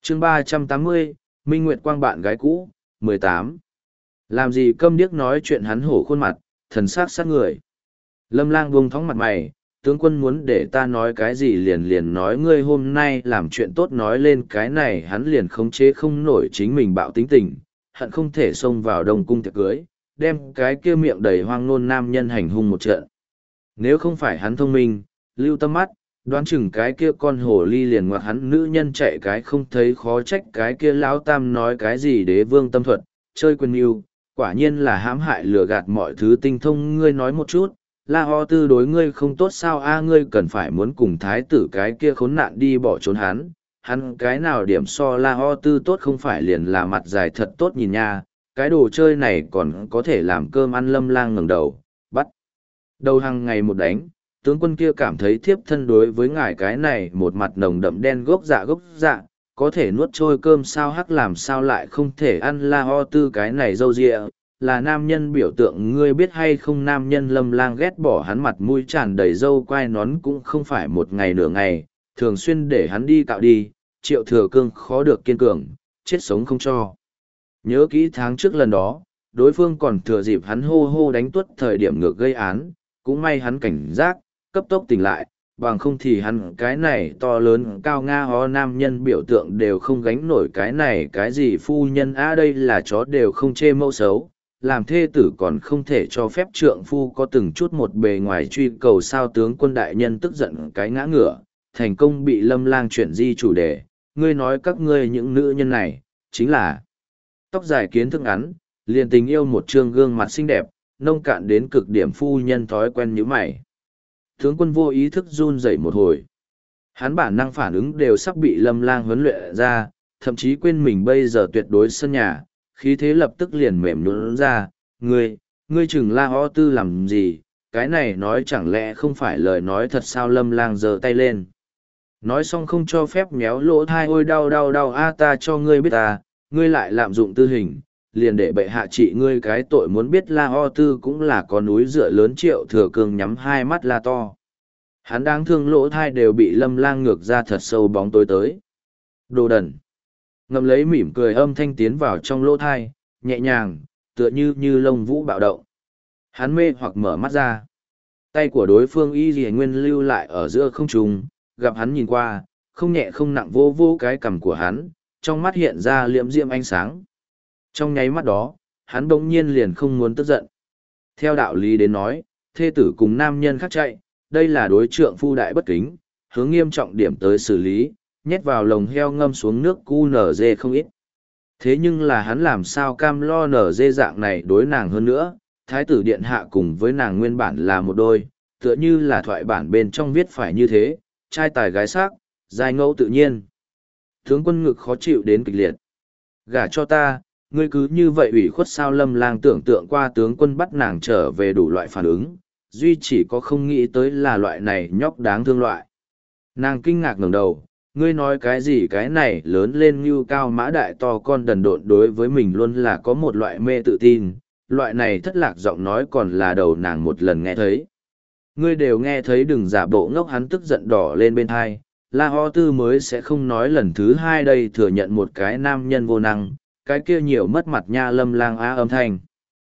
chương 380, Minh Nguyệt Quang bạn gái cũ, 18. Làm gì câm điếc nói chuyện hắn hổ khuôn mặt, thần sắc sát người. Lâm Lang buông thõng mặt mày, tướng quân muốn để ta nói cái gì liền liền nói ngươi hôm nay làm chuyện tốt nói lên cái này hắn liền khống chế không nổi chính mình bạo tính tình, hận không thể xông vào đông cung tiệc cưới, đem cái kia miệng đầy hoang nôn nam nhân hành hung một trận. Nếu không phải hắn thông minh, lưu tâm mắt, đoán chừng cái kia con hồ ly liền ngoặc hắn nữ nhân chạy cái không thấy khó trách cái kia lão tam nói cái gì đế vương tâm thuật, chơi quyền yêu, quả nhiên là hãm hại lừa gạt mọi thứ tinh thông. Ngươi nói một chút, La Ho Tư đối ngươi không tốt sao a? Ngươi cần phải muốn cùng thái tử cái kia khốn nạn đi bỏ trốn hắn cái nào điểm so La Ho Tư tốt không phải liền là mặt dài thật tốt nhìn nha, cái đồ chơi này còn có thể làm cơm ăn. Lâm Lang ngẩng đầu, bắt đầu hàng ngày một đánh. Tướng quân kia cảm thấy thiếp thân đối với ngài cái này một mặt nồng đậm đen gốc dạ, có thể nuốt trôi cơm sao hắc làm sao lại không thể ăn. La Ho Tư cái này râu rịa, là nam nhân biểu tượng ngươi biết hay không? Nam nhân. Lâm Lang ghét bỏ hắn mặt mũi tràn đầy râu quai nón cũng không phải một ngày nửa ngày, thường xuyên để hắn đi cạo đi, Triệu Thừa Cương khó được kiên cường, chết sống không cho. Nhớ kỹ tháng trước lần đó, đối phương còn thừa dịp hắn hô hô đánh tuất thời điểm ngược gây án, cũng may hắn cảnh giác, cấp tốc tỉnh lại, bằng không thì hắn cái này to lớn cao nga ho nam nhân biểu tượng đều không gánh nổi cái này cái gì phu nhân a. Đây là chó đều không chê mẫu xấu, làm thê tử còn không thể cho phép trượng phu có từng chút một bề ngoài truy cầu sao? Tướng quân đại nhân tức giận cái ngã ngửa, thành công bị Lâm Lang chuyển di chủ đề. Ngươi nói các ngươi những nữ nhân này, chính là tóc dài kiến thức ngắn, liền tình yêu một trương gương mặt xinh đẹp, nông cạn đến cực điểm phu nhân thói quen như mày. Tướng quân vô ý thức run rẩy một hồi. Hắn bản năng phản ứng đều sắp bị Lâm Lang huấn luyện ra, thậm chí quên mình bây giờ tuyệt đối sân nhà, khí thế lập tức liền mềm nhũn ra. Ngươi chừng La Ho Tư làm gì? Cái này nói chẳng lẽ không phải lời nói thật sao? Lâm Lang giơ tay lên. Nói xong không cho phép méo lỗ thai. Ôi đau a, ta cho ngươi biết ta, ngươi lại lạm dụng tư hình, liền để bệ hạ trị ngươi cái tội. Muốn biết La Ho Tư cũng là có núi dựa lớn. Triệu Thừa Cương nhắm hai mắt la to. Hắn đáng thương lỗ thai đều bị Lâm Lang ngược ra thật sâu bóng tối tới. Đồ đần. Ngậm lấy mỉm cười âm thanh tiến vào trong lỗ thai, nhẹ nhàng, tựa như lông vũ bạo động. Hắn mê hoặc mở mắt ra. Tay của đối phương y dì nguyên lưu lại ở giữa không trung, gặp hắn nhìn qua, không nhẹ không nặng vô vô cái cằm của hắn, trong mắt hiện ra liễm diễm ánh sáng. Trong nháy mắt đó, hắn bỗng nhiên liền không muốn tức giận. Theo đạo lý đến nói, thê tử cùng nam nhân khác chạy, đây là đối trượng phu đại bất kính, hướng nghiêm trọng điểm tới xử lý, nhét vào lồng heo ngâm xuống nước cu nở dê không ít. Thế nhưng là hắn làm sao cam lo nở dê dạng này đối nàng hơn nữa, thái tử điện hạ cùng với nàng nguyên bản là một đôi, tựa như là thoại bản bên trong viết phải như thế, trai tài gái sắc, giai ngẫu tự nhiên. Tướng quân ngực khó chịu đến kịch liệt. Gả cho ta, ngươi cứ như vậy ủy khuất sao? Lâm Lang tưởng tượng qua tướng quân bắt nàng trở về đủ loại phản ứng, duy chỉ có không nghĩ tới là loại này nhóc đáng thương loại. Nàng kinh ngạc ngẩng đầu, ngươi nói cái gì? Cái này lớn lên như cao mã đại to con đần độn đối với mình luôn là có một loại mê tự tin, loại này thất lạc giọng nói còn là đầu nàng một lần nghe thấy. Ngươi đều nghe thấy, đừng giả bộ ngốc. Hắn tức giận đỏ lên bên thai. La Ho Tư mới sẽ không nói lần thứ hai đây, thừa nhận một cái nam nhân vô năng, cái kia nhiều mất mặt nha. Lâm Lang á âm thanh.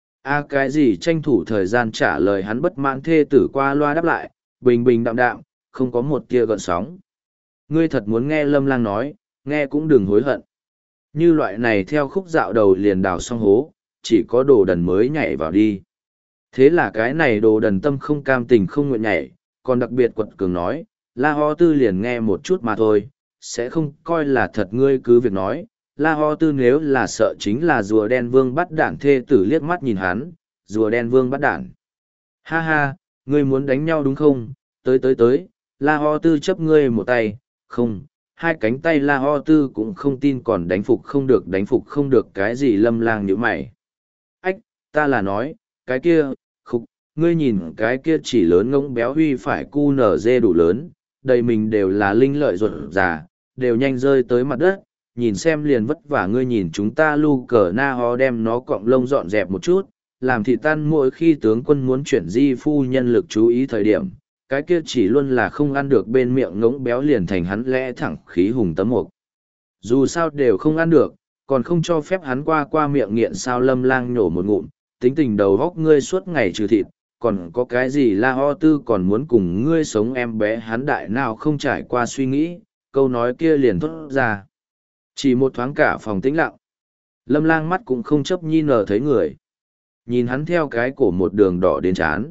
Cái gì? Tranh thủ thời gian trả lời hắn. Bất mãn thê tử qua loa đáp lại, bình bình đạm đạm, không có một tia gợn sóng. Ngươi thật muốn nghe? Lâm Lang nói, nghe cũng đừng hối hận. Như loại này theo khúc dạo đầu liền đào xong hố, chỉ có đồ đần mới nhảy vào đi. Thế là cái này đồ đần tâm không cam tình không nguyện nhảy, còn đặc biệt quật cường nói, La Ho Tư liền nghe một chút mà thôi, sẽ không coi là thật. Ngươi cứ việc nói. La Ho Tư nếu là sợ chính là rùa đen vương bắt đản. Thê tử liếc mắt nhìn hắn, rùa đen vương bắt đản. Ha ha, ngươi muốn đánh nhau đúng không? Tới, La Ho Tư chấp ngươi một tay, không, hai cánh tay. La Ho Tư cũng không tin còn đánh phục không được cái gì? Lâm Lang nhíu mày. Ách, ta là nói, cái kia, khục, ngươi nhìn cái kia chỉ lớn ngỗng béo huy phải cu nở dê đủ lớn, đầy mình đều là linh lợi ruột già, đều nhanh rơi tới mặt đất, nhìn xem liền vất vả. Ngươi nhìn chúng ta lu cờ na ho đem nó cọng lông dọn dẹp một chút, làm thị tan. Mỗi khi tướng quân muốn chuyển di phu nhân lực chú ý thời điểm, cái kia chỉ luôn là không ăn được bên miệng ngỗng béo liền thành hắn lẽ thẳng khí hùng tấm mục. Dù sao đều không ăn được, còn không cho phép hắn qua miệng nghiện sao. Lâm Lang nhổ một ngụm, tính tình đầu góc ngươi suốt ngày trừ thịt, còn có cái gì La Ho Tư còn muốn cùng ngươi sống em bé. Hắn đại nào không trải qua suy nghĩ, câu nói kia liền thốt ra. Chỉ một thoáng cả phòng tĩnh lặng. Lâm Lang mắt cũng không chấp nhi nở thấy người. Nhìn hắn theo cái cổ một đường đỏ đến chán.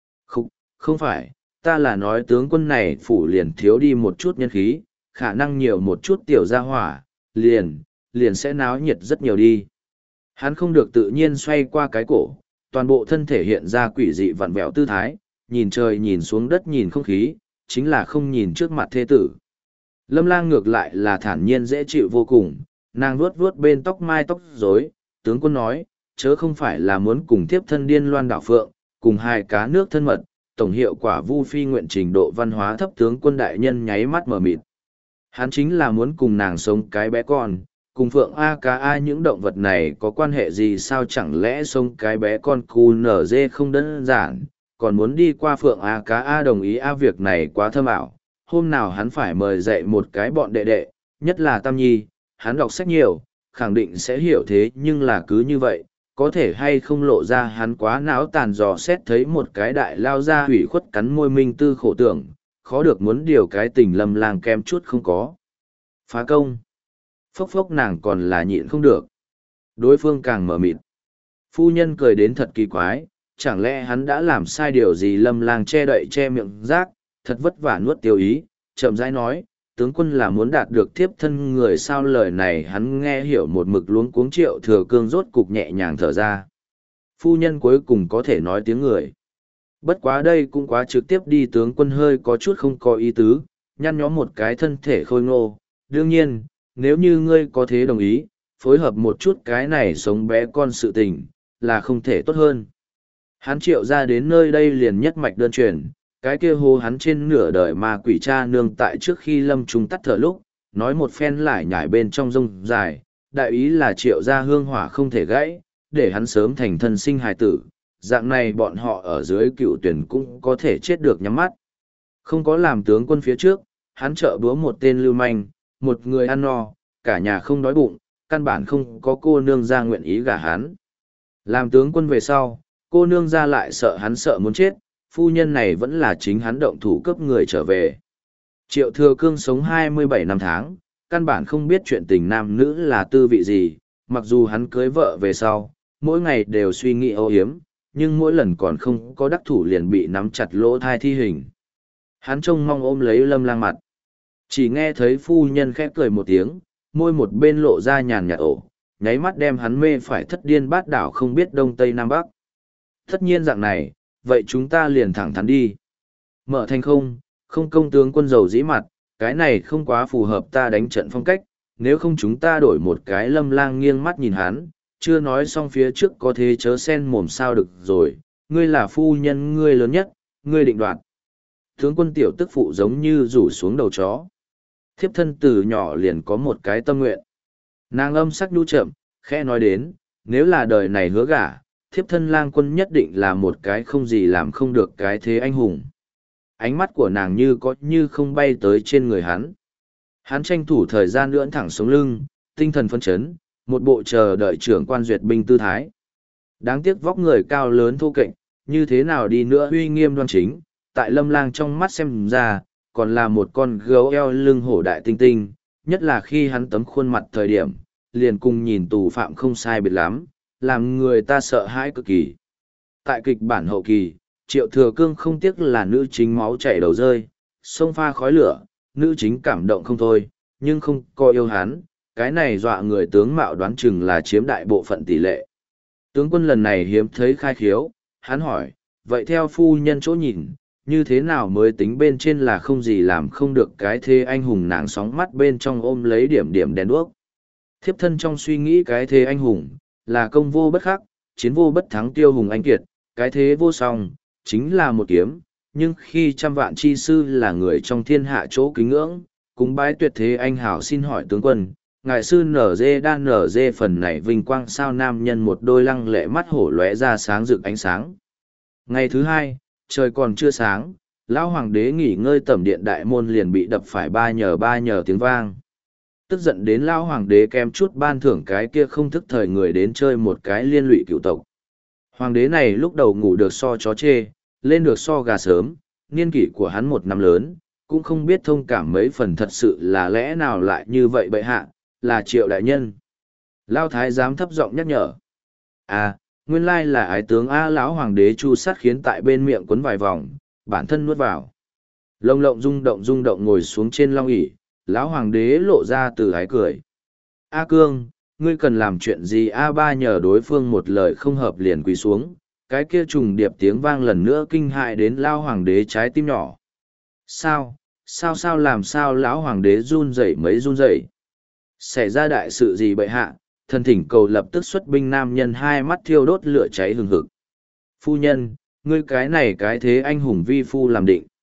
Không phải, ta là nói tướng quân này phủ liền thiếu đi một chút nhân khí, khả năng nhiều một chút tiểu gia hỏa, liền sẽ náo nhiệt rất nhiều đi. Hắn không được tự nhiên xoay qua cái cổ, toàn bộ thân thể hiện ra quỷ dị vặn vẹo tư thái, nhìn trời nhìn xuống đất nhìn không khí, chính là không nhìn trước mặt thê tử. Lâm Lang ngược lại là thản nhiên dễ chịu vô cùng, nàng vuốt vuốt bên tóc mai tóc rối, tướng quân nói, chớ không phải là muốn cùng thiếp thân điên loan đảo phượng, cùng hai cá nước thân mật, tổng hiệu quả vu phi nguyện trình độ văn hóa thấp. Tướng quân đại nhân nháy mắt mờ mịt. Hắn chính là muốn cùng nàng sống cái bé con, cùng phượng A cá A những động vật này có quan hệ gì sao, chẳng lẽ sống cái bé con cu nở dê không đơn giản, còn muốn đi qua phượng A cá A đồng ý A. Việc này quá thâm ảo, hôm nào hắn phải mời dạy một cái bọn đệ đệ, nhất là Tam Nhi, hắn đọc sách nhiều, khẳng định sẽ hiểu. Thế nhưng là cứ như vậy, có thể hay không lộ ra hắn quá não tàn dò xét thấy một cái đại lao ra hủy khuất cắn môi minh tư khổ tưởng, khó được muốn điều cái tình. Lâm Lang kem chút không có phá công. Phốc phốc nàng còn là nhịn không được. Đối phương càng mờ mịt. Phu nhân cười đến thật kỳ quái, chẳng lẽ hắn đã làm sai điều gì. Lâm Lang che đậy che miệng rác, thật vất vả nuốt tiêu ý, chậm rãi nói, tướng quân là muốn đạt được thiếp thân người sao. Lời này hắn nghe hiểu một mực luống cuống. Triệu Thừa Cương rốt cục nhẹ nhàng thở ra. Phu nhân cuối cùng có thể nói tiếng người. Bất quá đây cũng quá trực tiếp đi. Tướng quân hơi có chút không có ý tứ, nhăn nhó một cái thân thể khôi ngô. Đương nhiên, nếu như ngươi có thế đồng ý, phối hợp một chút cái này sống bé con sự tình, là không thể tốt hơn. Hắn Triệu ra đến nơi đây liền nhất mạch đơn truyền, cái kia hô hắn trên nửa đời mà quỷ cha nương tại trước khi lâm trung tắt thở lúc, nói một phen lải nhải bên trong rông dài, đại ý là Triệu ra hương hỏa không thể gãy, để hắn sớm thành thân sinh hài tử, dạng này bọn họ ở dưới cựu tuyển cũng có thể chết được nhắm mắt. Không có làm tướng quân phía trước, hắn trợ búa một tên lưu manh, một người ăn no, cả nhà không đói bụng, căn bản không có cô nương ra nguyện ý gả hắn. Làm tướng quân về sau, cô nương ra lại sợ hắn sợ muốn chết, phu nhân này vẫn là chính hắn động thủ cướp người trở về. Triệu Thừa Cương sống 27 năm tháng, căn bản không biết chuyện tình nam nữ là tư vị gì, mặc dù hắn cưới vợ về sau, mỗi ngày đều suy nghĩ âu yếm, nhưng mỗi lần còn không có đắc thủ liền bị nắm chặt lỗ thai thi hình. Hắn trông mong ôm lấy Lâm Lang mặt. Chỉ nghe thấy phu nhân khẽ cười một tiếng, môi một bên lộ ra nhàn nhạt ổ, nháy mắt đem hắn mê phải thất điên bát đảo không biết đông tây nam bắc. Tất nhiên dạng này, vậy chúng ta liền thẳng thắn đi. Mở thành không công tướng quân dầu dĩ mặt, cái này không quá phù hợp ta đánh trận phong cách, nếu không chúng ta đổi một cái. Lâm Lang nghiêng mắt nhìn hắn, chưa nói xong phía trước có thế chớ sen mồm sao được rồi, ngươi là phu nhân ngươi lớn nhất, ngươi định đoạt. Tướng quân tiểu tức phụ giống như rủ xuống đầu chó. Thiếp thân từ nhỏ liền có một cái tâm nguyện. Nàng âm sắc nhu chậm, khẽ nói đến, nếu là đời này hứa gả, thiếp thân Lang quân nhất định là một cái không gì làm không được cái thế anh hùng. Ánh mắt của nàng như có như không bay tới trên người hắn. Hắn tranh thủ thời gian lưỡn thẳng sống lưng, tinh thần phấn chấn, một bộ chờ đợi trưởng quan duyệt binh tư thái. Đáng tiếc vóc người cao lớn thô kệch, như thế nào đi nữa uy nghiêm đoan chính, tại Lâm Lang trong mắt xem ra, còn là một con gấu eo lưng hổ đại tinh tinh, nhất là khi hắn tấm khuôn mặt thời điểm, liền cùng nhìn tù phạm không sai biệt lắm, làm người ta sợ hãi cực kỳ. Tại kịch bản hậu kỳ, Triệu Thừa Cương không tiếc là nữ chính máu chảy đầu rơi, sông pha khói lửa, nữ chính cảm động không thôi, nhưng không coi yêu hắn, cái này dọa người tướng mạo đoán chừng là chiếm đại bộ phận tỷ lệ. Tướng quân lần này hiếm thấy khai khiếu, hắn hỏi, vậy theo phu nhân chỗ nhìn, như thế nào mới tính bên trên là không gì làm không được cái thế anh hùng. Nàng sóng mắt bên trong ôm lấy điểm điểm đèn đuốc. Thiếp thân trong suy nghĩ cái thế anh hùng, là công vô bất khắc, chiến vô bất thắng tiêu hùng anh kiệt, cái thế vô song, chính là một kiếm, nhưng khi trăm vạn chi sư là người trong thiên hạ chỗ kính ngưỡng, cúng bái tuyệt thế anh hảo. Xin hỏi tướng quân, ngài sư nở dê đan nở dê phần này vinh quang sao. Nam nhân một đôi lăng lệ mắt hổ lóe ra sáng rực ánh sáng. Ngày thứ hai, trời còn chưa sáng, lão hoàng đế nghỉ ngơi tẩm điện đại môn liền bị đập phải ba nhờ tiếng vang. tức giận đến lao hoàng đế kém chút ban thưởng cái kia không thức thời người đến chơi một cái liên lụy cựu tộc. Hoàng đế này lúc đầu ngủ được so chó chê, lên được so gà sớm, niên kỷ của hắn 1 năm lớn, cũng không biết thông cảm mấy phần thật sự là lẽ nào lại như vậy bệ hạ, là Triệu đại nhân. Lao thái giám thấp giọng nhắc nhở. À, nguyên lai là ái tướng A. Lão hoàng đế chu sát khiến tại bên miệng quấn vài vòng, bản thân nuốt vào. Lông lộng rung động ngồi xuống trên long ỷ, lão hoàng đế lộ ra từ ái cười. A Cương, ngươi cần làm chuyện gì? A Ba nhờ đối phương một lời không hợp liền quỳ xuống, cái kia trùng điệp tiếng vang lần nữa kinh hại đến lao hoàng đế trái tim nhỏ. Sao làm sao? Lão hoàng đế run rẩy mấy run rẩy. Xảy ra đại sự gì bệ hạ? Thần thỉnh cầu lập tức xuất binh. Nam nhân hai mắt thiêu đốt lửa cháy hừng hực. Phu nhân, ngươi cái này cái thế anh hùng vi phu làm định.